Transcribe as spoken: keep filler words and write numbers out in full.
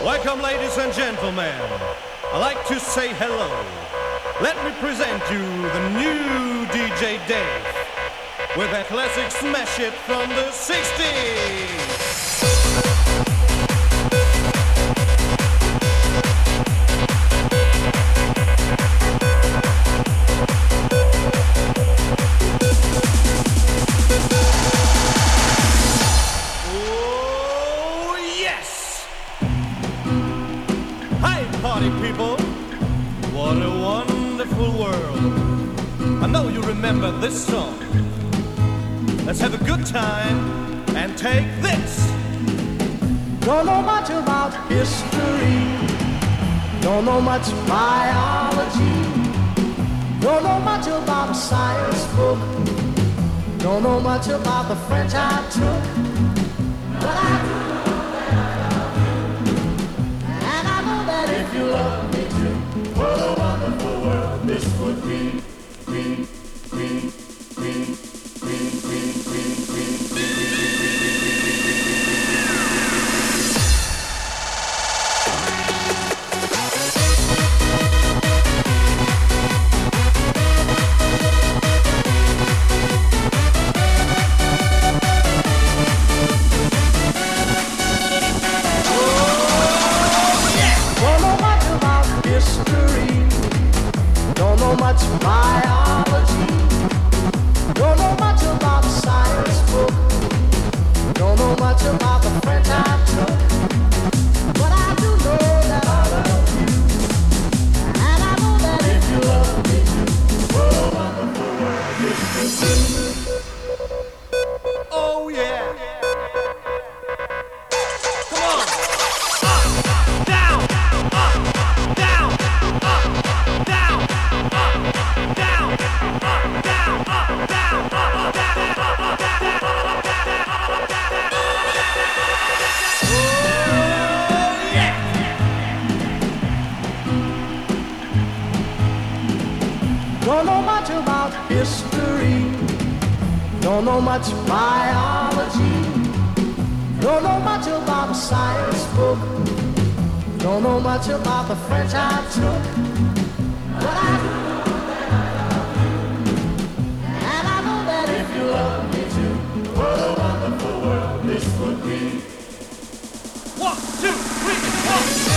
Welcome, ladies and gentlemen. I'd like to say hello. Let me present you the new D J Dave with that classic smash hit from the sixties. Party people, what a wonderful world. I know you remember this song. Let's have a good time and take this. Don't know much about history, don't know much biology, don't know much about a science book, don't know much about the French I took, but I do. If you love me too, what a wonderful world this would be. Be, be, be, be, be, be, be. Don't know much biology, don't know much about a science book, don't know much about the French I took, but I do know that I love you, and I know that if you love me too, what a wonderful world this could be. Oh yeah. Don't know much about history, don't know much biology, don't know much about a science book, don't know much about the French I took, but I do know that I love you, and I know that if you love me too, what a wonderful world this would be. One, two, three, four.